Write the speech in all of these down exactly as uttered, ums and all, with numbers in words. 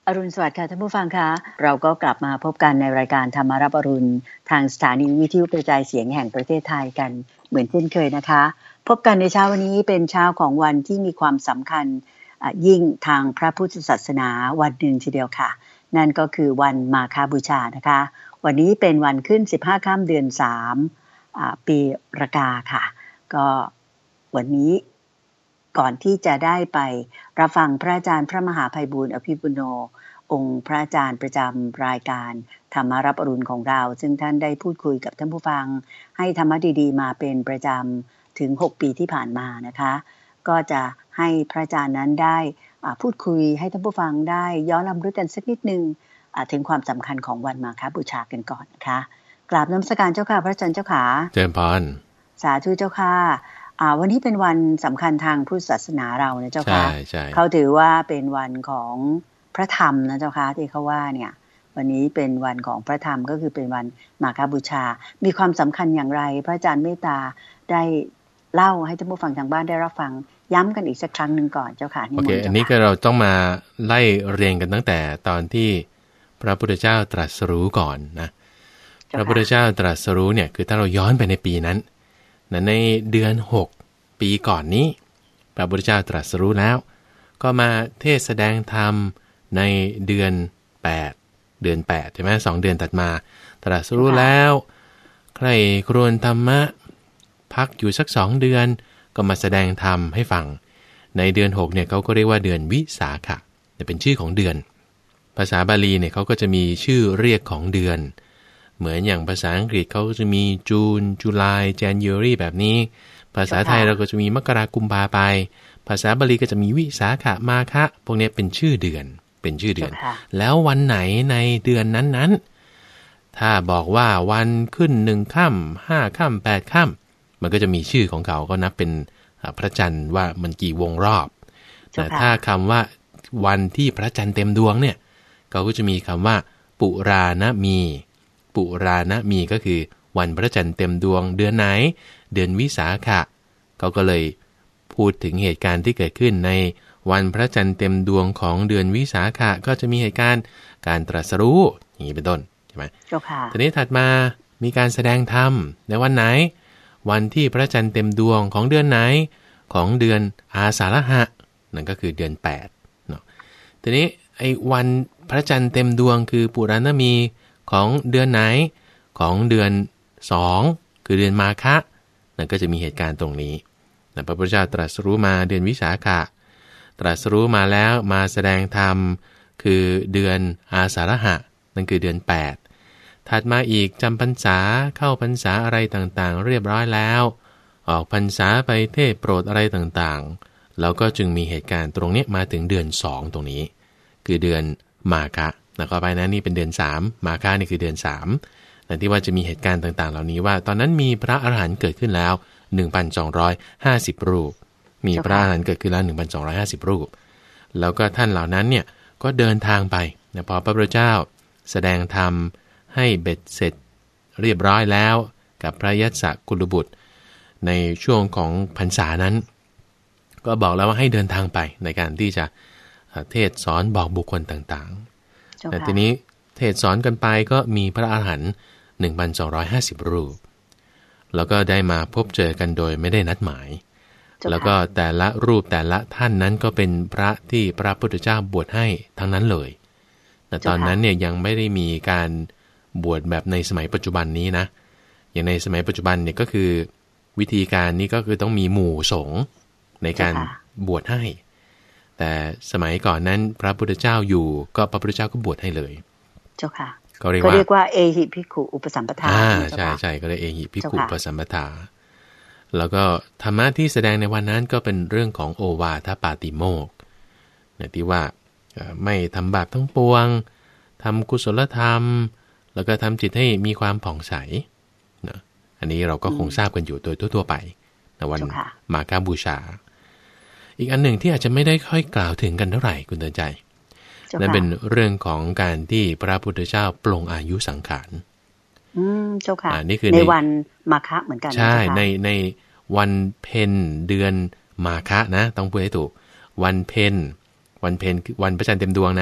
อรุณสวัสดิ์ค่ะท่านผู้ฟังคะเราก็กลับมาพบกันในรายการธรรมารับอรุณทางสถานีวิทยุกระจายเสียงแห่งประเทศไทยกันเหมือนเช่นเคยนะคะพบกันในเช้าวันนี้เป็นเช้าของวันที่มีความสำคัญยิ่งทางพระพุทธศาสนาวันหนึ่งทีเดียวค่ะนั่นก็คือวันมาฆบูชานะคะวันนี้เป็นวันขึ้นสิบห้าค่ำเดือนสามปีรากาค่ะก็วันนี้ก่อนที่จะได้ไปรับฟังพระอาจารย์พระมหาไพบูลย์อภิปุโนองค์พระอาจารย์ประจำรายการธรรมารับอรุณของเราซึ่งท่านได้พูดคุยกับท่านผู้ฟังให้ธรรมะดีๆมาเป็นประจำถึงหกปีที่ผ่านมานะคะก็จะให้พระอาจารย์นั้นได้พูดคุยให้ท่านผู้ฟังได้ย้อนรำลึกกันสักนิดนึงถึงความสำคัญของวันมาฆบูชากันก่อนนะคะกราบนมัสการเจ้าค่ะพระอาจารย์เจ้าขาเจริญพรสาธุเจ้าค่ะวันนี้เป็นวันสำคัญทางพุทธศาสนาเรานะเจ้าค่ะเขาถือว่าเป็นวันของพระธรรมนะเจ้าค่ะที่เขาว่าเนี่ยวันนี้เป็นวันของพระธรรมก็คือเป็นวันมาฆบูชามีความสำคัญอย่างไรพระอาจารย์เมตตาได้เล่าให้ท่านผู้ฟังทางบ้านได้รับฟังย้ำกันอีกสักครั้งหนึ่งก่อนเจ้าค่ะโอเคอันนี้ก็เราต้องมาไล่เรียงกันตั้งแต่ตอนที่พระพุทธเจ้าตรัสรู้ก่อนนะพระพุทธเจ้าตรัสรู้เนี่ยคือถ้าเราย้อนไปในปีนั้นในเดือนหกปีก่อนนี้พระพุทธเจ้าตรัสรู้แล้วก็มาเทศแสดงธรรมในเดือนแปดเดือนแปดใช่ไหมสองเดือนตัดมาตรัสรู้แล้วใครครวญธรรมะพักอยู่สักสองเดือนก็มาแสดงธรรมให้ฟังในเดือนหกเนี่ยเขาก็เรียกว่าเดือนวิสาขะเป็นชื่อของเดือนภาษาบาลีเนี่ยเขาก็จะมีชื่อเรียกของเดือนเหมือนอย่างภาษาอังกฤษเขาจะมีจูนจุลายแจนยูรีแบบนี้ภาษาไทยเราก็จะมีมกรากุมภาไปภาษาบาลีก็จะมีวิสาขะมาฆะพวกนี้เป็นชื่อเดือนเป็นชื่อเดือนแล้ววันไหนในเดือนนั้นๆถ้าบอกว่าวันขึ้นหนึ่งค่ำห้าค่ำแปดค่ำมันก็จะมีชื่อของเขาก็นับเป็นพระจันทร์ว่ามันกี่วงรอบแต่ถ้าคำว่าวันที่พระจันทร์เต็มดวงเนี่ยเขาก็จะมีคำว่าปุรานะมีปุรานะมีก็คือวันพระจันทร์เต็มดวงเดือนไหนเดือนวิสาขะเขาก็เลยพูดถึงเหตุการณ์ที่เกิดขึ้นในวันพระจันทร์เต็มดวงของเดือนวิสาขะก็จะมีเหตุการณ์การตรัสรู้อย่างนี้เป็นต้นใช่ไหมเจ้าค่ะทีนี้ถัดมามีการแสดงธรรมในวันไหนวันที่พระจันทร์เต็มดวงของเดือนไหนของเดือนอาสาฬหะนั่นก็คือเดือนแปดเนาะทีนี้ไอ้วันพระจันทร์เต็มดวงคือปุราณมีของเดือนไหนของเดือนสองคือเดือนมาฆะนั่นก็จะมีเหตุการณ์ตรงนี้นะพระพุทธเจ้าตรัสรู้มาเดือนวิสาขะตรัสรู้มาแล้วมาแสดงธรรมคือเดือนอาสาฬหะนั่นคือเดือนแปดถัดมาอีกจำพรรษาเข้าพรรษาอะไรต่างๆเรียบร้อยแล้วออกพรรษาไปเทศโปรดอะไรต่างๆแล้วก็จึงมีเหตุการณ์ตรงนี้มาถึงเดือนสองตรงนี้คือเดือนมาฆะแล้วก็ไปนั้นนี่เป็นเดือนสามมาฆะนี่คือเดือนสามแต่ที่ว่าจะมีเหตุการณ์ต่างๆเหล่านี้ว่าตอนนั้นมีพระอรหันต์เกิดขึ้นแล้ว หนึ่งพันสองร้อยห้าสิบ รูปมีพระอรหันต์เกิดขึ้นแล้ว หนึ่งพันสองร้อยห้าสิบ รูปแล้วก็ท่านเหล่านั้นเนี่ยก็เดินทางไปนะพอพระพุทธเจ้าแสดงธรรมให้เบ็ดเสร็จเรียบร้อยแล้วกับพระยัสสกุลบุตรในช่วงของพรรษานั้นก็บอกแล้วว่าให้เดินทางไปในการที่จะเทศสอนบอกบุคคลต่างๆแต่ทีนี้เทศสอนกันไปก็มีพระอรหันต์ หนึ่งพันสองร้อยห้าสิบ รูปแล้วก็ได้มาพบเจอกันโดยไม่ได้นัดหมายแล้วก็แต่ละรูปแต่ละท่านนั้นก็เป็นพระที่พระพุทธเจ้าบวชให้ทั้งนั้นเลยแต่ตอนนั้นเนี่ยยังไม่ได้มีการบวชแบบในสมัยปัจจุบันนี้นะอย่างในสมัยปัจจุบันเนี่ยก็คือวิธีการนี้ก็คือต้องมีหมู่สงฆ์ในการบวชให้แต่สมัยก่อนนั้นพระพุทธเจ้าอยู่ก็พระพุทธเจ้าก็บวชให้เลยเจ้าค่ะก็เรียกว่าเรียกว่าเอหิภิกขุอุปสัมปทาอ่าใช่ใช่ก็เรียกเอหิภิกขุอุปสัมปทาแล้วก็ธรรมะที่แสดงในวันนั้นก็เป็นเรื่องของโอวาทปาติโมกข์เนี่ยที่ว่าไม่ทำบาปทั้งปวงทำกุศลธรรมแล้วก็ทำจิตให้มีความผ่องใสนะอันนี้เราก็คงทราบกันอยู่โดยทั่วๆไปในวันมาฆบูชาอีกอันหนึ่งที่อาจจะไม่ได้ค่อยกล่าวถึงกันเท่าไหร่คุณเตือนใจนั่นเป็นเรื่องของการที่พระพุทธเจ้าปลงอายุสังขารอืมเจ้าค่ะนี่คือในวันมาฆเหมือนกันใช่ในในวันเพ็ญเดือนมาฆนะต้องพูดให้ถูกวันเพ็ญวันเพ็ญวันพระจันทร์เต็มดวงนะ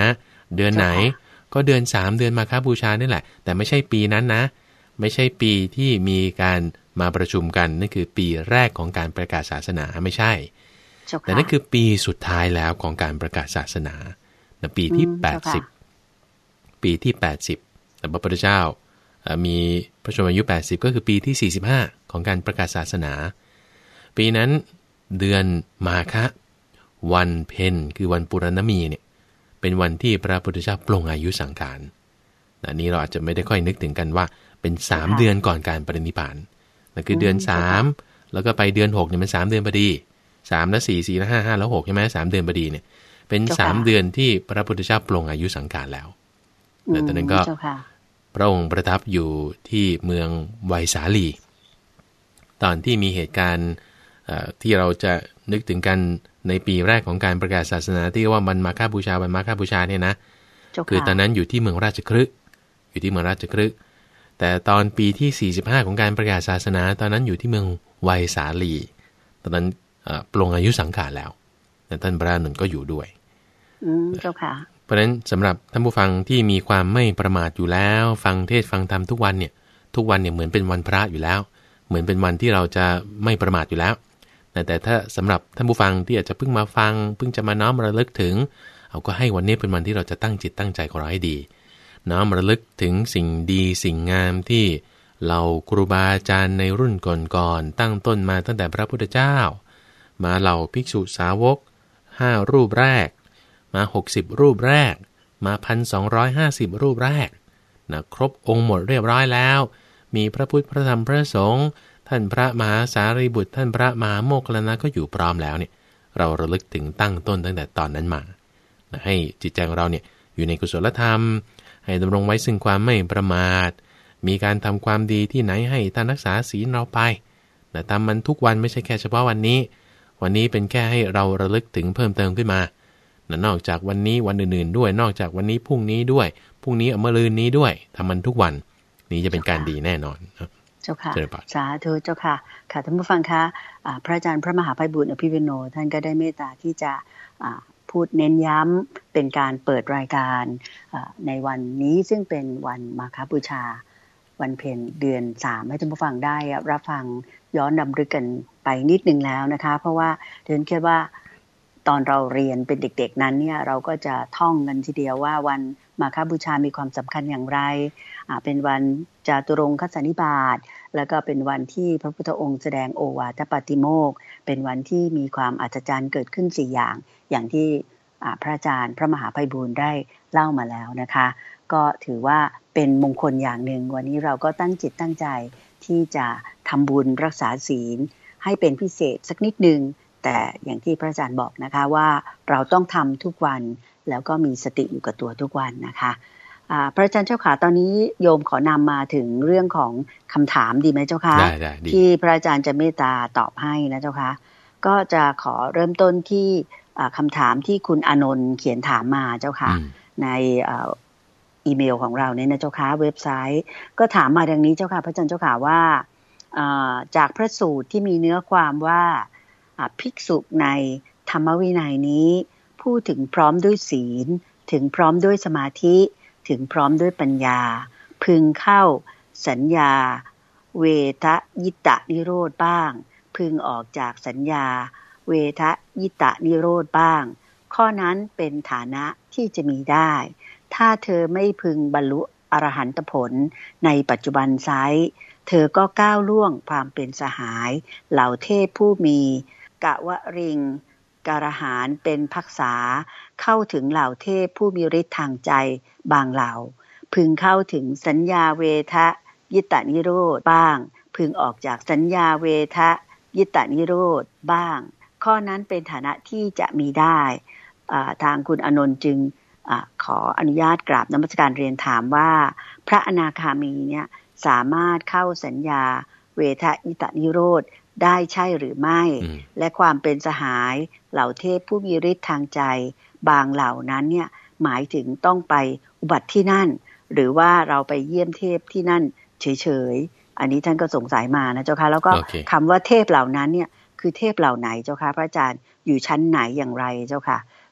เดือนไหนก็เดือนสามเดือนมาฆบูชานี่แหละแต่ไม่ใช่ปีนั้นนะไม่ใช่ปีที่มีการมาประชุมกันนั่นคือปีแรกของการประกาศศาสนาไม่ใช่แต่นั่นคือปีสุดท้ายแล้วของการประกาศศาสนาปีที่แปดสิบปีที่แปดสิบแต่พระพุทธเจ้ามีพระชนมายุแปดสิบก็คือปีที่สี่สิบห้าของการประกาศศาสนาปีนั้นเดือนมาฆะวันเพ็ญคือวันปุรณมีเนี่ยเป็นวันที่พระพุทธเจ้าปลงอายุสังขารอันนี้เราอาจจะไม่ได้ค่อยนึกถึงกันว่าเป็นสามเดือนก่อนการปรินิพพานนั่นคือเดือนสามแล้วก็ไปเดือนหกเนี่ยมันสามเดือนพอดีสามแล้วสี่ สี่แล้วห้า ห้าแล้วหกใช่ไหมสามเดือนพอดีเนี่ยเป็นสามเดือนที่พระพุทธเจ้าปลงอายุสังขารแล้วแต่ตอนนั้นก็พระองค์ประทับอยู่ที่เมืองไวสาลีตอนที่มีเหตุการณ์ที่เราจะนึกถึงกันในปีแรกของการประกาศศาสนาที่ว่าวันมาฆบูชาวันมาฆบูชาเนี่ยนะคือตอนนั้นอยู่ที่เมืองราชคฤห์อยู่ที่เมืองราชคฤห์แต่ตอนปีที่สี่สิบห้าของการประกาศศาสนาตอนนั้นอยู่ที่เมืองไวสาลีตอนนั้นปลงอายุสังขารแล้วแต่ท่านพระอานนท์ก็อยู่ด้วยอืมเจ้าค่ะเพราะฉะนั้นสำหรับท่านผู้ฟังที่มีความไม่ประมาทอยู่แล้วฟังเทศฟังธรรมทุกวันเนี่ยทุกวันเนี่ยเหมือนเป็นวันพระอยู่แล้วเหมือนเป็นวันที่เราจะไม่ประมาทอยู่แล้วแต่ถ้าสำหรับท่านผู้ฟังที่อาจจะเพิ่งมาฟังเพิ่งจะมาน้อมระลึกถึงเอาก็ให้วันนี้เป็นวันที่เราจะตั้งจิตตั้งใจของเราให้ดีน้อมระลึกถึงสิ่งดีสิ่งงามที่เราครูบาอาจารย์ในรุ่นก่อนๆตั้งต้นมาตั้งแต่พระพุทธเจ้ามาเหล่าภิกษุสาวกห้ารูปแรกมาหกสิบรูปแรกมา หนึ่งพันสองร้อยห้าสิบ รูปแรกนะครบองค์หมดเรียบร้อยแล้วมีพระพุทธพระธรรมพระสงฆ์ท่านพระมหาสารีบุตรท่านพระมหาโมคคัลลานะก็อยู่พร้อมแล้วเนี่ยเราระลึกถึงตั้งต้นตั้งแต่ตอนนั้นมาให้จิตใจของเราเนี่ยอยู่ในกุศลธรรมให้ดำรงไว้ซึ่งความไม่ประมาทมีการทำความดีที่ไหนให้ท่านรักษาศีลเราไปแต่ทำมันทุกวันไม่ใช่แค่เฉพาะวันนี้วันนี้เป็นแค่ให้เราระลึกถึงเพิ่มเติมขึ้นมานอกจากวันนี้วันอื่นๆด้วยนอกจากวันนี้พรุ่งนี้ด้วยพรุ่งนี้เอามะรืนนี้ด้วยทำมันทุกวันนี้จะเป็นการดีแน่นอนเจ้าค่ะสาธุเจ้าค่ะค่ะท่านผู้ฟังคะพระอาจารย์พระมหาไพบูลย์อภิวิโนท่านก็ได้เมตตาที่จะพูดเน้นย้ำเป็นการเปิดรายการในวันนี้ซึ่งเป็นวันมาฆบูชาวันเพ็ญเดือนสามให้ท่านผู้ฟังได้รับฟังย้อนรำลึกกันไปนิดนึงแล้วนะคะเพราะว่าเดินคิดว่าตอนเราเรียนเป็นเด็กๆนั้นเนี่ยเราก็จะท่องกันทีเดียวว่าวันมาฆบูชามีความสำคัญอย่างไรเป็นวันจาตุรงคสันนิบาตแล้วก็เป็นวันที่พระพุทธองค์แสดงโอวาทปาติโมกข์เป็นวันที่มีความอัศจรรย์เกิดขึ้นสี่อย่างอย่างที่พระอาจารย์พระมหาไพบูลย์ได้เล่ามาแล้วนะคะก็ถือว่าเป็นมงคลอย่างหนึ่งวันนี้เราก็ตั้งจิตตั้งใจที่จะทำบุญรักษาศีลให้เป็นพิเศษสักนิดนึงแต่อย่างที่พระอาจารย์บอกนะคะว่าเราต้องทำทุกวันแล้วก็มีสติอยู่กับตัวทุกวันนะคะพระอาจารย์เจ้าขาตอนนี้โยมขอนำมาถึงเรื่องของคำถามดีไหมเจ้าคะได้ได้ดีที่พระอาจารย์จะเมตตาตอบให้นะเจ้าคะก็จะขอเริ่มต้นที่คำถามที่คุณอานนท์เขียนถามมาเจ้าค่ะในอีเมลของเราเนี่ยนะเจ้าค่ะเว็บไซต์ก็ถามมาดังนี้เจ้าค่ะพระอาจารย์เจ้าค่ะว่าจากพระสูตรที่มีเนื้อความว่าภิกษุในธรรมวินัยนี้พูดถึงพร้อมด้วยศีลถึงพร้อมด้วยสมาธิถึงพร้อมด้วยปัญญาพึงเข้าสัญญาเวทยิตะนิโรธบ้างพึงออกจากสัญญาเวทยิตะนิโรธบ้างข้อนั้นเป็นฐานะที่จะมีได้ถ้าเธอไม่พึงบรรลุอรหันตผลในปัจจุบันไซร้เธอก็ก้าวล่วงความเป็นสหายเหล่าเทพผู้มีกะวะริงการหารเป็นภักษาเข้าถึงเหล่าเทพผู้มีฤทธิ์ทางใจบางเหล่าพึงเข้าถึงสัญญาเวทยิตะนิโรธบ้างพึงออกจากสัญญาเวทยิตะนิโรธบ้างข้อนั้นเป็นฐานะที่จะมีได้ทางคุณอานนท์จึงขออนุญาตกราบนมัสการเรียนถามว่าพระอนาคามีเนี่ยสามารถเข้าสัญญาเวทยิตะนิโรธได้ใช่หรือไม่และความเป็นสหายเหล่าเทพผู้มีฤทธิ์ทางใจบางเหล่านั้นเนี่ยหมายถึงต้องไปอุบัติที่นั่นหรือว่าเราไปเยี่ยมเทพที่นั่นเฉยๆอันนี้ท่านก็สงสัยมานะเจ้าค่ะแล้วก็ okay. คำว่าเทพเหล่านั้นเนี่ยคือเทพเหล่าไหนเจ้าค่ะพระอาจารย์อยู่ชั้นไหนอย่างไรเจ้าค่ะ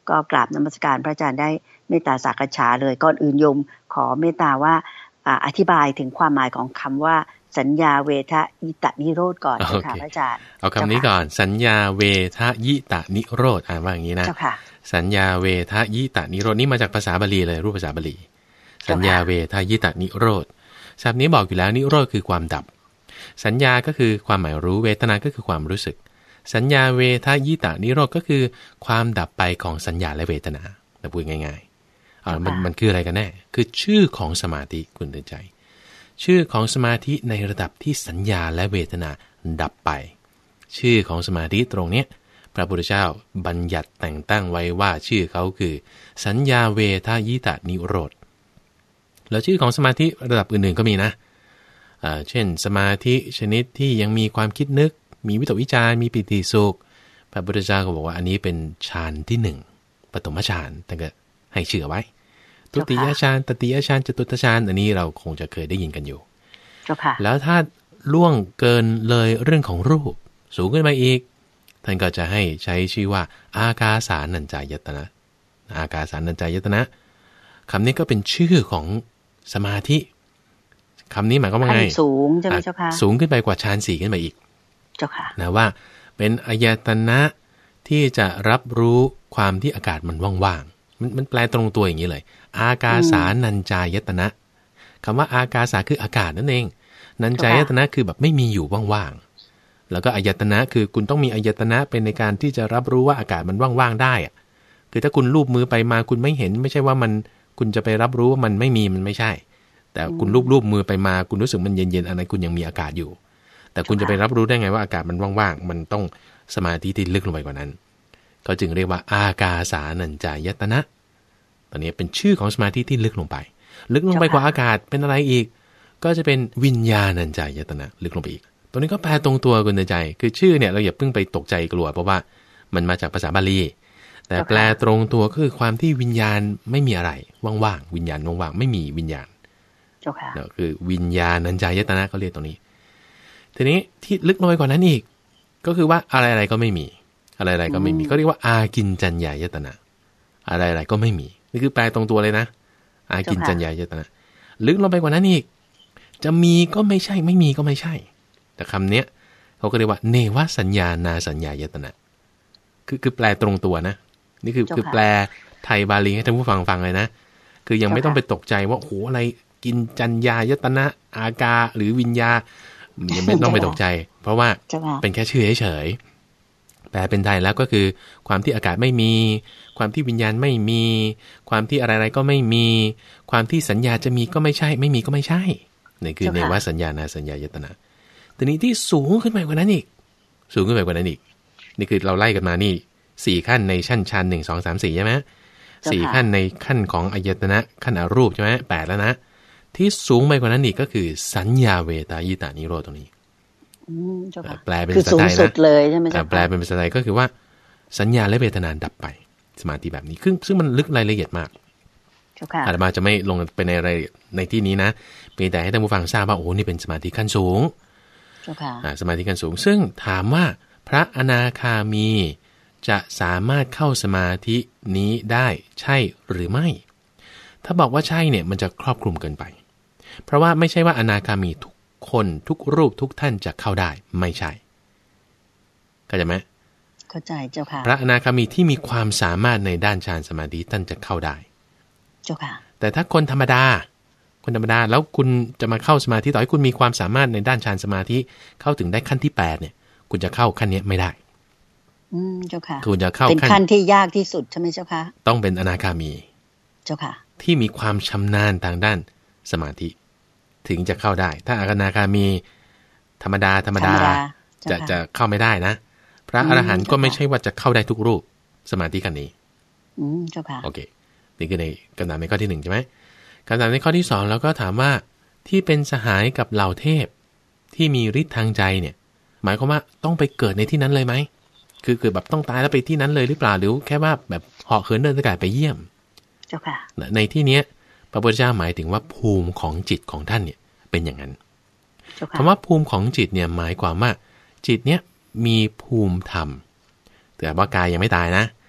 ก็กราบนมัสการพระอาจารย์ได้เมตตาสักษาเลยก่อนอื่นโยมขอเมตตาว่าอธิบายถึงความหมายของคำว่าสัญญาเวทยิตานิโรธก่อนเจ้าค่ะพระอาจารย์เอาคำนี้ก่อนสัญญาเวทยิตานิโรธอ่านว่าอย่างนี้นะสัญญาเวทยิตานิโรธนี่มาจากภาษาบาลีเลยรูปภาษาบาลีสัญญาเวทยิตานิโรธศัพท์นี้บอกอยู่แล้วนิโรธคือความดับสัญญาก็คือความหมายรู้เวทนาก็คือความรู้สึกสัญญาเวทยิตานิโรธก็คือความดับไปของสัญญาและเวทนาแต่พูดง่ายๆอ่ามันมันคืออะไรกันแน่คือชื่อของสมาธิคุณเตือนใจชื่อของสมาธิในระดับที่สัญญาและเวทนาดับไปชื่อของสมาธิตรงนี้พระพุทธเจ้าบัญญัติแต่งตั้งไว้ว่าชื่อเขาคือสัญญาเวทยิตานิโรธแล้วชื่อของสมาธิระดับอื่นๆก็มีนะอ่าเช่นสมาธิชนิดที่ยังมีความคิดนึกมีวิตกวิจารมีปิติสุขพระพุทธเจ้าก็บอกว่าอันนี้เป็นฌานที่หนึ่งปฐมฌานท่านก็ให้ชื่อไว้ทุติยฌานตติยฌานจตุตฌานอันนี้เราคงจะเคยได้ยินกันอยู่แล้วถ้าล่วงเกินเลยเรื่องของรูปสูงขึ้นมาอีกท่านก็จะให้ใช้ชื่อว่าอากาสานัญจายตนะอากาสานัญจายตนะคำนี้ก็เป็นชื่อของสมาธิคำนี้หมายความว่าไงสูงใช่ไหมเจ้าค่ะสูงขึ้นไปกว่าฌานสี่ขึ้นไปอีกเจ้าค่ะนะว่าเป็นอายตนะที่จะรับรู้ความที่อากาศมันว่างๆมันมันแปลตรงตัวอย่างนี้เลยอากาสานัญจายตนะคำว่าอากาสาคืออากาศนั่นเองนัญจายตนะคือแบบไม่มีอยู่ว่างๆแล้วก็อายตนะคือคุณต้องมีอายตนะเป็นในการที่จะรับรู้ว่าอากาศมันว่างๆได้อะคือถ้าคุณลูบมือไปมาคุณไม่เห็นไม่ใช่ว่ามันคุณจะไปรับรู้ว่ามันไม่มีมันไม่ใช่แต่คุณลูบๆมือไปมาคุณรู้สึกมันเย็นๆอันนั้นคุณยังมีอากาศอยู่แต่คุณจะไปรับรู้ได้ไงว่าอากาศมันว่างๆมันต้องสมาธิที่ลึกลงไปกว่านั้นก็จึงเรียกว่าอากาสานัญจายตนะตอนนี้เป็นชื่อของสมาธิที่ลึกลงไปลึกลงไปกว่าอากาศเป็นอะไรอีกก็จะเป็นวิญญาณัญจายตนะลึกลงไปอีกตัวนี้ก็แปลตรงตัวคุณใจคือชื่อเนี่ยเราอย่าเพิ่งไปตกใจกลัวเพราะว่ามันมาจากภาษาบาลีแต่แปลตรงตัวก็คือความที่วิญญาณไม่มีอะไรว่างๆวิญญาณว่างๆไม่มีวิญญาณเจ้าค่ะนั่นคือวิญญาณัญจายตนะเขาเรียกตรงนี้ทีนี้ที่ลึกลงไปกว่านั้นอีกก็คือว่าอะไรๆก็ไม่มีอะไรๆก็ไม่มีก็เรียกว่าอากินจัญญายตนะอะไรๆก็ไม่มีนี่คือแปลตรงตัวเลยนะอากินจัญญายตนะลึกลงไปกว่านั้นอีกจะมีก็ไม่ใช่ไม่มีก็ไม่ใช่แต่คำเนี้ยเขาก็เรียกว่าเนวสัญญานาสัญญายตนะคือคือแปลตรงตัวนะนี่คือคือแปลไทยบาลีให้ท่านผู้ฟังฟังเลยนะคือยังไม่ต้องไปตกใจว่าโอ้โหอะไรกินจัญญายตนะอากาหรือวิญญายังไม่ต้องไปตกใจเพราะว่าเป็นแค่ชื่อเฉยๆแปลเป็นไทยแล้วก็คือความที่อากาศไม่มีความที่วิญญาณไม่มีความที่อะไรๆก็ไม่มีความที่สัญญาจะมีก็ไม่ใช่ไม่มีก็ไม่ใช่นี่คือเนวสัญญานาสัญญายตนะทีนี้ที่สูงขึ้นไปกว่านั้นอีกสูงขึ้นไปกว่านั้นอีกนี่คือเราไล่กันมานี่สี่ขั้นในชั้นชั้นหนึ่งสองสามสี่ใช่ไหมสี่ขั้นในขั้นของอายตนะขั้นอรูปใช่ไหมแปดแล้วนะที่สูงไปกว่านั้นอีกก็คือสัญญาเวทยิตานิโรธตรงนี้แปลเป็นภาษาไทยนะเลยใช่ไหมแปลเป็นภาษาไทยก็คือว่าสัญญาและเวทนาดับไปสมาธิแบบนี้ซึ่งซึ่งมันลึกรายละเอียดมากอาตมาจะไม่ลงไปในอะไรในที่นี้นะเพียงแต่ให้ท่านผู้ฟังทราบว่าโอ้นี่เป็นสมาธิขั้นสูงสมาธิขั้นสูงซึ่งถามว่าพระอนาคามีจะสามารถเข้าสมาธินี้ได้ใช่หรือไม่ถ้าบอกว่าใช่เนี่ยมันจะครอบคลุมเกินไปเพราะว่าไม่ใช่ว่าอนาคามีทุกคนทุกรูปทุกท่านจะเข้าได้ไม่ใช่เข้าใจไหมเข้าใจเจ้าค่ะพระอนาคามีที่มีความสามารถในด้านฌานสมาธิท่านจะเข้าได้เจ้าค่ะแต่ถ้าคนธรรมดาคนธรรมดาแล้วคุณจะมาเข้าสมาธิต่อให้คุณมีความสามารถในด้านฌานสมาธิเข้าถึงได้ขั้นที่แปดเนี่ยคุณจะเข้าขั้นนี้ไม่ได้อืมเจ้าค่ะคุณจะเข้าเป็นขั้นที่ยากที่สุดใช่ไหมเจ้าค่ะต้องเป็นอนาคามีเจ้าค่ะที่มีความชำนาญทางด้านสมาธิถึงจะเข้าได้ถ้าอนาคามีธรรมดาธรรมดาจะจะเข้าไม่ได้นะพระอรหันต์ก็ไม่ใช่ว่าจะเข้าได้ทุกรูปสมาธิขั้นนี้อืมเจ้าค่ะโอเคนี่คือในคำถามในข้อที่หนึ่งใช่ไหมคำถามในข้อที่สองเราก็ถามว่าที่เป็นสหายกับเหล่าเทพที่มีฤทธิ์ทางใจเนี่ยหมายความว่าต้องไปเกิดในที่นั้นเลยไหมคือคือแบบต้องตายแล้วไปที่นั้นเลยหรือเปล่าหรือแค่ว่าแบบเหาะเหินเดินอากาศไปเยี่ยมเจ้าค่ะในที่นี้พระพุทธเจ้าหมายถึงว่าภูมิของจิตของท่านเนี่ยเป็นอย่างนั้นคำว่าภูมิของจิตเนี่ยหมายความว่าจิตเนี่ยมีภูมิธรรมแต่ว่ากายยังไม่ตายนะ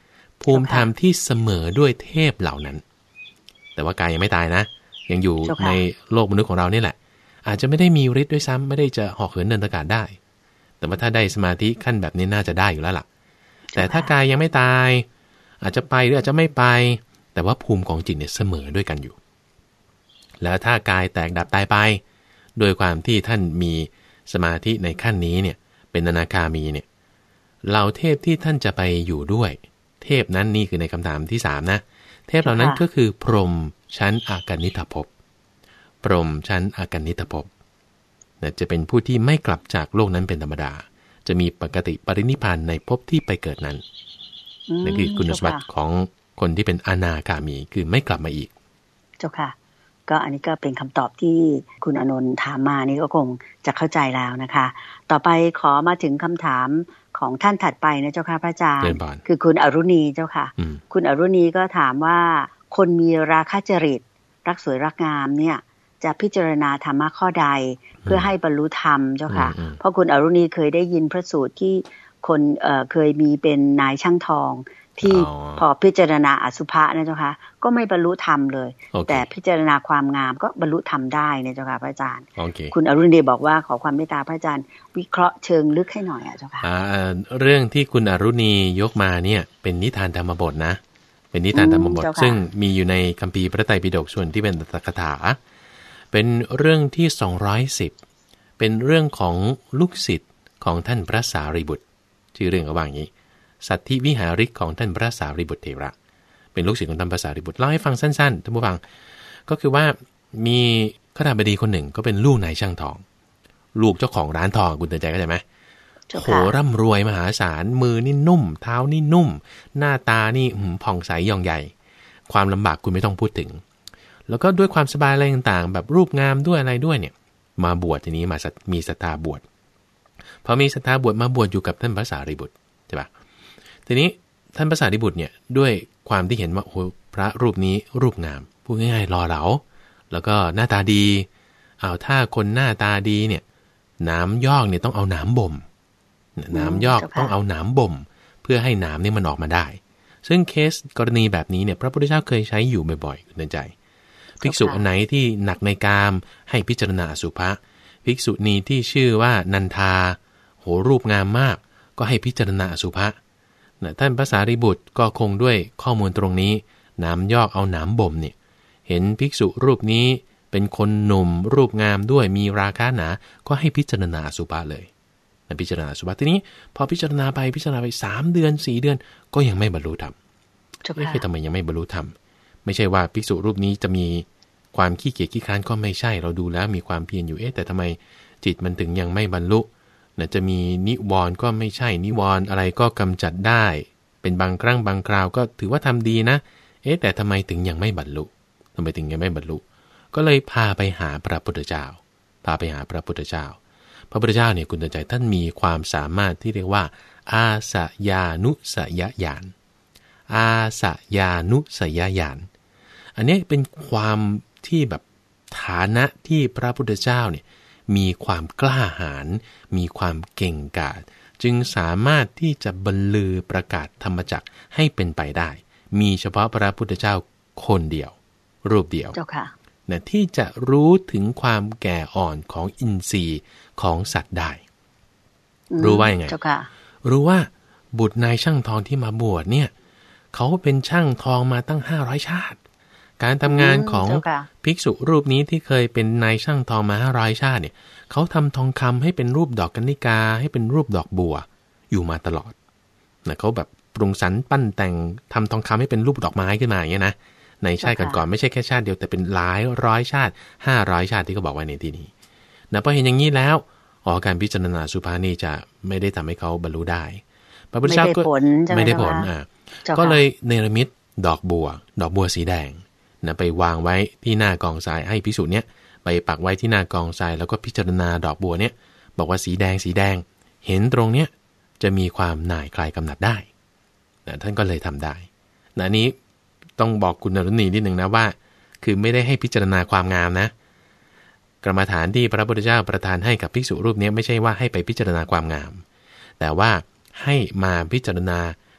ภูมิธรรมที่เสมอด้วยเทพเหล่านั้นแต่ว่ากายยังไม่ตายนะยังอยู่ในโลกมนุษย์ของเรานี่แหละอาจจะไม่ได้มีฤทธิ์ด้วยซ้ำไม่ได้จะเหาะเหินเดินอากาศได้แต่ว่าถ้าได้สมาธิขั้นแบบนี้น่าจะได้อยู่แล้วล่ะแต่ถ้ากายยังไม่ตายอาจจะไปหรืออาจจะไม่ไปแต่ว่าภูมิของจิตเนี่ยเสมอด้วยกันอยู่แล้วถ้ากายแตกดับตายไปโดยความที่ท่านมีสมาธิในขั้นนี้เนี่ยเป็นอนาคามีเนี่ยเหล่าเทพที่ท่านจะไปอยู่ด้วยเทพนั้นนี่คือในคำถามที่สามนะเทพเหล่านั้นก็คือพรหมชั้นอากันนิทภพพรหมชั้นอากันนิทภพจะเป็นผู้ที่ไม่กลับจากโลกนั้นเป็นธรรมดาจะมีปกติปรินิพพานในภพที่ไปเกิดนั้นนั่นคือคุณสมบัติของคนที่เป็นอนาคามีคือไม่กลับมาอีกเจ้าค่ะก็อันนี้ก็เป็นคำตอบที่คุณอานนท์ถามมานี่ก็คงจะเข้าใจแล้วนะคะต่อไปขอมาถึงคำถามของท่านถัดไปนะเจ้าค่ะพระอาจารย์คือคุณอรุณีเจ้าค่ะคุณอรุณีก็ถามว่าคนมีราคะจริตรักสวยรักงามเนี่ยจะพิจารณาธรรมะข้อใดเพื่อให้บรรลุธรรมเจ้าค่ะเพราะคุณอรุณีเคยได้ยินพระสูตรที่คนเอ่อเคยมีเป็นนายช่างทองที่พอพิจารณาอสุภะนะเจ้าค่ะก็ไม่บรรลุธรรมเลย okay. แต่พิจารณาความงามก็บรรลุธรรมได้นะเจ้าค่ะพระอาจารย์ okay. คุณอรุณีบอกว่าขอความเมตตาพระอาจารย์วิเคราะห์เชิงลึกให้หน่อยอ่ะเจ้าค่ะเรื่องที่คุณอรุณียกมาเนี่ยเป็นนิทานธรรมบทนะเป็นนิทานธรรมบทซึ่งมีอยู่ในคัมภีร์พระไตรปิฎกส่วนที่เป็นตถกถาเป็นเรื่องที่สองร้อยสิบเป็นเรื่องของลูกศิษย์ของท่านพระสารีบุตรชื่อเรื่องก็ว่าอย่างนี้สัตถิวิหาริกของท่านพระสารีบุตรเถระเป็นลูกศิษย์ของท่านพระสารีบุตรเล่าให้ฟังสั้นๆท่านผู้ฟังก็คือว่ามีข้าราชบดีคนหนึ่งก็เป็นลูกนายช่างทองลูกเจ้าของร้านทองคุณเตือนใจเข้าใจไหมโหร่ำรวยมหาศาลมือนี่นุ่มเท้านี่นุ่มหน้าตานี่ผ่องใสย่องใหญ่ความลำบากคุณไม่ต้องพูดถึงแล้วก็ด้วยความสบายอะไรต่างๆแบบรูปงามด้วยอะไรด้วยเนี่ยมาบวชทีนี้มามีศรัทธาบวชพอมีศรัทธาบวชมาบวชอยู่กับท่านพระสารีบุตรใช่ปะทีนี้ท่านพระสารีบุตรเนี่ยด้วยความที่เห็นว่าโอ้พระรูปนี้รูปงามพูดง่ายๆหล่อเหลาแล้วก็หน้าตาดีเอาถ้าคนหน้าตาดีเนี่ยน้ำยอกเนี่ยต้องเอาน้ำบ่มน้ำยอกต้องเอาน้ำบ่มเพื่อให้น้ำเนี่ยมันออกมาได้ซึ่งเคสกรณีแบบนี้เนี่ยพระพุทธเจ้าเคยใช้อยู่บ่อยๆคุณเตือนใจภิกษุอันไหนที่หนักในกามให้พิจารณาอสุภะภิกษุณีที่ชื่อว่านันทาโหรูปงามมากก็ให้พิจารณาอสุภะท่านพระสารีบุตรก็คงด้วยข้อมูลตรงนี้น้ำยอกเอาน้ำบ่มเนี่ยเห็นภิกษุรูปนี้เป็นคนหนุ่มรูปงามด้วยมีราคะหนาก็ให้พิจารณาอสุภะเลยพิจารณาอสุภะทีนี้พอพิจารณาไปพิจารณาไปสามเดือนสี่เดือนก็ยังไม่บรรลุธรรมไม่ใช่ทำไมยังไม่บรรลุธรรมไม่ใช่ว่าภิกษุรูปนี้จะมีความขี้เกียจขี้คร้านก็ไม่ใช่เราดูแล้วมีความเพียรอยู่เอ๊ะแต่ทำไมจิตมันถึงยังไม่บรรลุน่ะจะมีนิวรณ์ก็ไม่ใช่นิวรณ์อะไรก็กำจัดได้เป็นบางครั้งบางคราวก็ถือว่าทำดีนะเอ๊ะแต่ทำไมถึงยังไม่บรรลุทำไมถึงยังไม่บรรลุก็เลยพาไปหาพระพุทธเจ้าพาไปหาพระพุทธเจ้าพระพุทธเจ้าเนี่ยคุณเตือนใจท่านมีความสามารถที่เรียกว่าอาสยานุสยญาณอาสยานุสยญาณอันนี้เป็นความที่แบบฐานะที่พระพุทธเจ้าเนี่ยมีความกล้าหาญมีความเก่งกาจจึงสามารถที่จะบรรลือประกาศธรรมจักรให้เป็นไปได้มีเฉพาะพระพุทธเจ้าคนเดียวรูปเดียวนะที่จะรู้ถึงความแก่อ่อนของอินทรีย์ของสัตว์ได้รู้ว่ายังไงรู้ว่าบุตรนายช่างทองที่มาบวชเนี่ยเขาเป็นช่างทองมาตั้งห้าร้อยชาติการทำงานของภิกษุรูปนี้ที่เคยเป็นนายช่างทองมาห้าร้อยชาติเนี่ยเขาทำทองคำให้เป็นรูปดอกกัญญิกาให้เป็นรูปดอกบัวอยู่มาตลอดนะเขาแบบปรุงสรรปั้นแต่งทำทองคำให้เป็นรูปดอกไม้ขึ้นมาอย่างเงี้ยนะในชาติก่อนๆไม่ใช่แค่ชาติเดียวแต่เป็นหลายร้อยชาติห้าร้อยชาติที่เขาบอกไว้ในที่นี้นะพอเห็นอย่างนี้แล้วอ๋อการพิจารณาสุภานี่จะไม่ได้ทำให้เขาบรรลุได้พระพุทธเจ้าก็ไม่ได้ผลอ่ะก็เลยเนรมิตดอกบัวดอกบัวสีแดงนะไปวางไว้ที่หน้ากองทรายให้ภิกษุเนี้ยไปปักไว้ที่หน้ากองทรายแล้วก็พิจารณาดอกบัวเนี้ยบอกว่าสีแดงสีแดงเห็นตรงเนี้ยจะมีความหน่ายคลายกำหนัดได้นะท่านก็เลยทำได้นะนี้ต้องบอกคุณนรุณีนิดนึงนะว่าคือไม่ได้ให้พิจารณาความงามนะกรรมฐานที่พระพุทธเจ้าประทานให้กับภิกษุรูปนี้ไม่ใช่ว่าให้ไปพิจารณาความงามแต่ว่าให้มาพิจารณา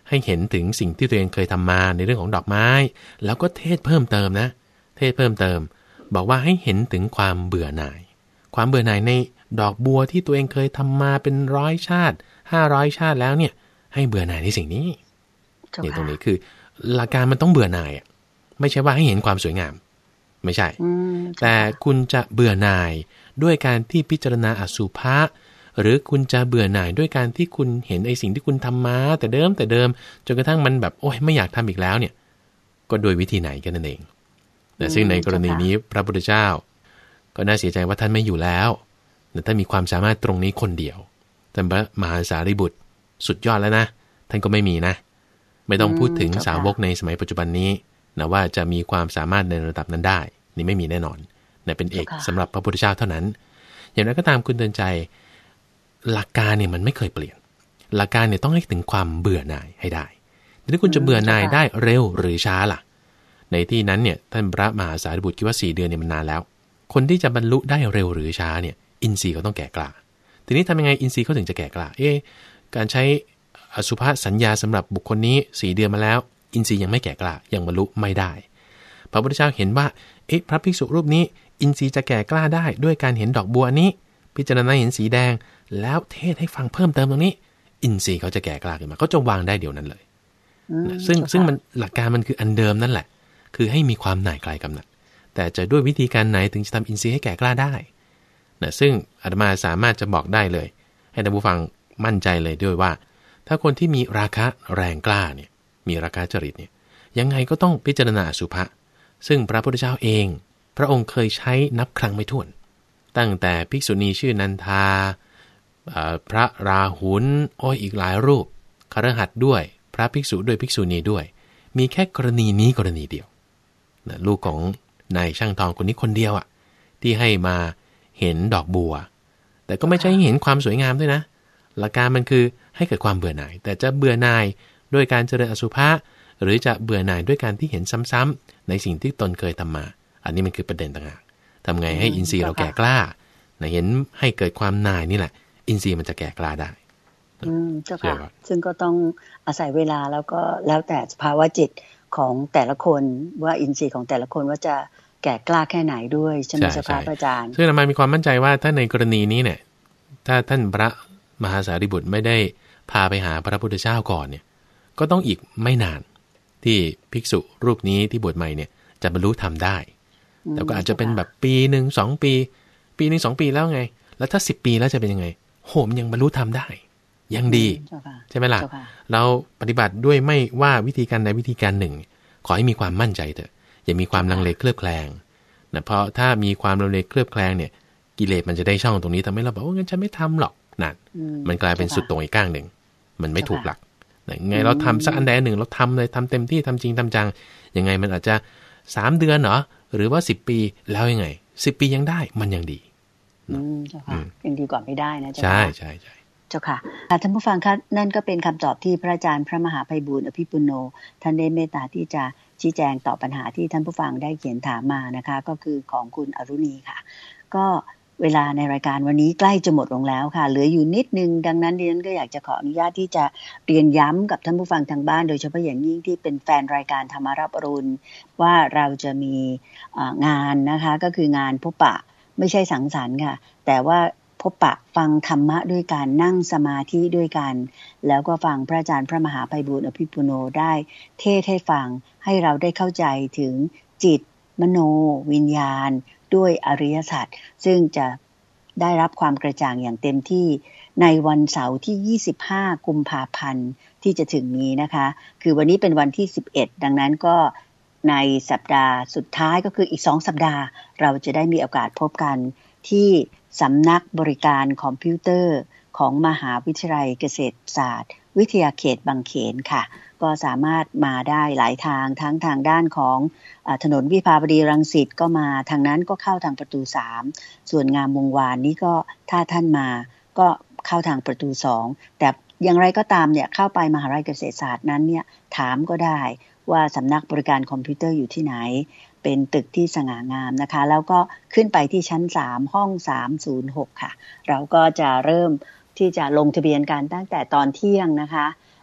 ให้เห็นถึงสิ่งที่ตัวเองเคยทำมาในเรื่องของดอกไม้แล้วก็เทศเพิ่มเติมนะเทศเพิ่มเติมบอกว่าให้เห็นถึงความเบื่อหน่ายความเบื่อหน่ายในดอกบัวที่ตัวเองเคยทำมาเป็นร้อยชาติห้าร้อยชาติแล้วเนี่ยให้เบื่อหน่ายในสิ่งนี้นี่ตรงนี้คือหลักการมันต้องเบื่อหน่ายไม่ใช่ว่าให้เห็นความสวยงามไม่ใช่แต่คุณจะเบื่อหน่ายด้วยการที่พิจารณาอสุภะหรือคุณจะเบื่อหน่ายด้วยการที่คุณเห็นไอ้สิ่งที่คุณทำมาแต่เดิมแต่เดิมจนกระทั่งมันแบบโอ๊ยไม่อยากทำอีกแล้วเนี่ยก็โดยวิธีไหนกันนั่นเองแต่ซึ่งในกรณีนี้พระพุทธเจ้าก็น่าเสียใจว่าท่านไม่อยู่แล้วแต่ท่านมีความสามารถตรงนี้คนเดียวแต่พระมหาสารีบุตรสุดยอดแล้วนะท่านก็ไม่มีนะไม่ต้องพูดถึงสาวกในสมัยปัจจุบันนี้นะว่าจะมีความสามารถในระดับนั้นได้นี่ไม่มีแน่นอนนะเป็นเอกสำหรับพระพุทธเจ้าเท่านั้นอย่างไรก็ตามคุณเตือนใจหลักการเนี่ยมันไม่เคยเปลี่ยนหลักการเนี่ยต้องให้ถึงความเบื่อหน่ายให้ได้ทีนี้คุณจะเบื่อหน่ายได้เร็วหรือช้าล่ะในที่นั้นเนี่ยท่านพระมหาสารีบุตรคิดว่าสี่เดือนเนี่ยมันนานแล้วคนที่จะบรรลุได้เร็วหรือช้าเนี่ยอินทรีย์เขาต้องแก่กล้าทีนี้ทำยังไงอินทรีย์เขาถึงจะแก่กล้าเอ๊ะการใช้อสุภสัญญาสำหรับบุคคลนี้สี่เดือนมาแล้วอินทรีย์ยังไม่แก่กล้ายังบรรลุไม่ได้พระพุทธเจ้าเห็นว่าเอ๊ะพระภิกษุรูปนี้อินทรีย์จะแก่กล้าได้ด้วยการเห็นดอกบัวนี้พิจารณาเห็นสีแดงแล้วเทศให้ฟังเพิ่มเติมตรงนี้อินทรีย์เขาจะแก่กล้าขึ้นมาเขาจะวางได้เดี๋ยวนั้นเลยซึ่งซึ่งมันหลักการมันคืออันเดิมนั่นแหละคือให้มีความหน่ายคลายกำหนัดแต่จะด้วยวิธีการไหนถึงจะทำอินทรีย์ให้แก่กล้าได้นะซึ่งอาตมาสามารถจะบอกได้เลยให้ท่านผู้ฟังมั่นใจเลยด้วยว่าถ้าคนที่มีราคะแรงกล้าเนี่ยมีราคะจริตเนี่ยยังไงก็ต้องพิจารณาอสุภะซึ่งพระพุทธเจ้าเองพระองค์เคยใช้นับครั้งไม่ถ้วนตั้งแต่ภิกษุณีชื่อนันทาพระราหุลโอ้ยอีกหลายรูปคฤหัสถ์ด้วยพระภิกษุด้วยภิกษุณีด้วยมีแค่กรณีนี้กรณีเดียวนะลูกของนายช่างทองคนนี้คนเดียวอ่ะที่ให้มาเห็นดอกบัวแต่ก็ไม่ใช่ให้เห็นความสวยงามด้วยนะหลักการมันคือให้เกิดความเบื่อหน่ายแต่จะเบื่อหน่ายด้วยการเจริญอสุภะหรือจะเบื่อหน่ายด้วยการที่เห็นซ้ำๆในสิ่งที่ตนเคยทำมาอันนี้มันคือประเด็นต่างหากทำไงให้อินทรีย์เราแก่กล้านะเห็นให้เกิดความหน่ายนี่แหละอินทรีย์มันจะแก่กล้าได้อืมเจ้าค่ะซึ่งก็ต้องอาศัยเวลาแล้วก็แล้วแต่สภาวะจิตของแต่ละคนว่าอินทรีย์ของแต่ละคนว่าจะแก่กล้าแค่ไหนด้วยใช่ไหมเจ้าค่ะอาจารย์ซึ่งอาตมามีความมั่นใจว่าถ้าในกรณีนี้เนี่ยถ้าท่านพระมหาสารีบุตรไม่ได้พาไปหาพระพุทธเจ้าก่อนเนี่ยก็ต้องอีกไม่นานที่ภิกษุรูปนี้ที่บวชใหม่เนี่ยจะบรรลุธรรมได้แต่ก็อาจจะเป็นแบบปีหนึ่งสองปีปีหนึ่งสองปีแล้วไงแล้วถ้าสิบปีแล้วจะเป็นยังไงโหมยังบรรลุธรรมได้ยังดีใช่ไหมล่ะเราปฏิบัติด้วยไม่ว่าวิธีการใดวิธีการหนึ่งขอให้มีความมั่นใจเถอะอย่ามีความลังเลเคลือบแคลงนะเพราะถ้ามีความลังเลเคลือบแคลงเนี่ยกิเลสมันจะได้ช่องตรงนี้ทำให้เราบอกว่างั้นฉันไม่ทำหรอกนั่นมันกลายเป็นสุดตรงอีกก้างหนึ่งมันไม่ถูกหลักไงเราทำสักอันใดหนึ่งเราทำเลยทำเต็มที่ทำจริงทำจังยังไงมันอาจจะสามเดือนเหรอหรือว่าสิบปีแล้วยังไงสิบปียังได้มันยังดีอืมเจ้าค่ะยังดีกว่าไม่ได้นะเจ้าค่ะใช่ใช่ใช่เจ้าค่ะท่านผู้ฟังคะนั่นก็เป็นคำตอบที่พระอาจารย์พระมหาไพบูลย์อภิปุโนท่านได้เมตตาที่จะชี้แจงตอบปัญหาที่ท่านผู้ฟังได้เขียนถามมานะคะก็คือของคุณอรุณีค่ะก็เวลาในรายการวันนี้ใกล้จะหมดลงแล้วค่ะเหลืออยู่นิดนึงดังนั้นดิฉันก็อยากจะขออนุญาตที่จะเรียนย้ำกับท่านผู้ฟังทางบ้านโดยเฉพาะอย่างยิ่งที่เป็นแฟนรายการธรรมารับอรุณว่าเราจะมีงานนะคะก็คืองานพบปะไม่ใช่สังสรรค์ค่ะแต่ว่าพบปะฟังธรรมะด้วยการนั่งสมาธิด้วยกันแล้วก็ฟังพระอาจารย์พระมหาไพบูลย์อภิปุโนได้เทศให้ฟังให้เราได้เข้าใจถึงจิตมโนวิญญาณด้วยอริยสัจซึ่งจะได้รับความกระจ่างอย่างเต็มที่ในวันเสาร์ที่ยี่สิบห้ากุมภาพันธ์ที่จะถึงนี้นะคะคือวันนี้เป็นวันที่สิบเอ็ดดังนั้นก็ในสัปดาห์สุดท้ายก็คืออีกสองสัปดาห์เราจะได้มีโอกาสพบกันที่สำนักบริการคอมพิวเตอร์ของมหาวิทยาลัยเกษตรศาสตร์วิทยาเขตบางเขนค่ะก็สามารถมาได้หลายทางทั้งทางด้านของอ่าถนนวิภาวดีรังสิตก็มาทางนั้นก็เข้าทางประตูสามส่วนงามวงวานนี่ก็ถ้าท่านมาก็เข้าทางประตูสองแต่อย่างไรก็ตามเนี่ยเข้าไปมหาวิทยาลัยเกษตรศาสตร์นั้นเนี่ยถามก็ได้ว่าสำนักบริการคอมพิวเตอร์อยู่ที่ไหนเป็นตึกที่สง่างามนะคะแล้วก็ขึ้นไปที่ชั้นสามห้องสามศูนย์หกค่ะเราก็จะเริ่มที่จะลงทะเบียนกันตั้งแต่ตอนเที่ยงนะคะ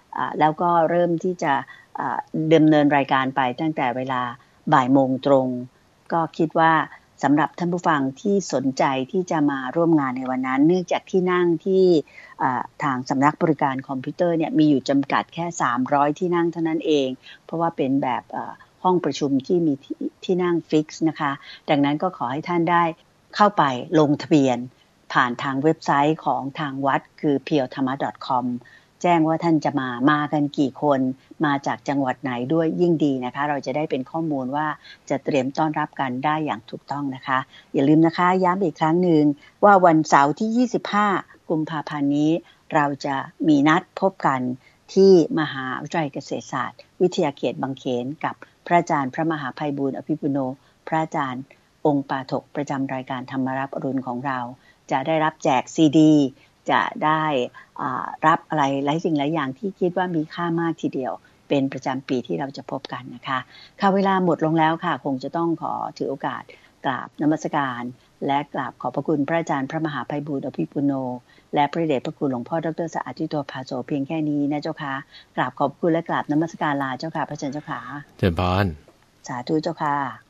แล้วก็เริ่มที่จะดำเนินรายการไปตั้งแต่เวลาบ่ายโมงตรงก็คิดว่าสำหรับท่านผู้ฟังที่สนใจที่จะมาร่วมงานในวันนั้นเนื่องจากที่นั่งที่ทางสำนักบริการคอมพิวเตอร์เนี่ยมีอยู่จำกัดแค่สามร้อยที่นั่งเท่านั้นเองเพราะว่าเป็นแบบห้องประชุมที่มีที่นั่งฟิกซ์นะคะดังนั้นก็ขอให้ท่านได้เข้าไปลงทะเบียนผ่านทางเว็บไซต์ของทางวัดคือ เพียวธรรมะ ดอท คอม แจ้งว่าท่านจะมามากันกี่คนมาจากจังหวัดไหนด้วยยิ่งดีนะคะเราจะได้เป็นข้อมูลว่าจะเตรียมต้อนรับกันได้อย่างถูกต้องนะคะอย่าลืมนะคะย้ำอีกครั้งหนึ่งว่าวันเสาร์ที่ยี่สิบห้ากุมภาพันธ์นี้เราจะมีนัดพบกันที่มหาวิทยาลัยเกษตรศาสตร์วิทยาเขตบางเขนกับพระอาจารย์พระมหาไพบูลย์อภิปุโนพระอาจารย์องค์ปาฐกประจำรายการธรรมรับอรุณของเราจะได้รับแจกซีดีจะได้รับอะไรหลายสิ่งหลายอย่างที่คิดว่ามีค่ามากทีเดียวเป็นประจำปีที่เราจะพบกันนะคะค่ะเวลาหมดลงแล้วค่ะคงจะต้องขอถือโอกาสกราบนมัสการและกราบขอบพระคุณพระอาจารย์พระมหาไพบูลย์อภิปุโนและพระเดชพระคุณหลวงพ่อดร.สะอาดทิโตภาโสเพียงแค่นี้นะเจ้าค่ะกราบขอบคุณและกราบนมัสการลาเจ้าค่ะพระอาจารย์เจ้าค่ะเจริญพรสาธุเจ้าค่ะ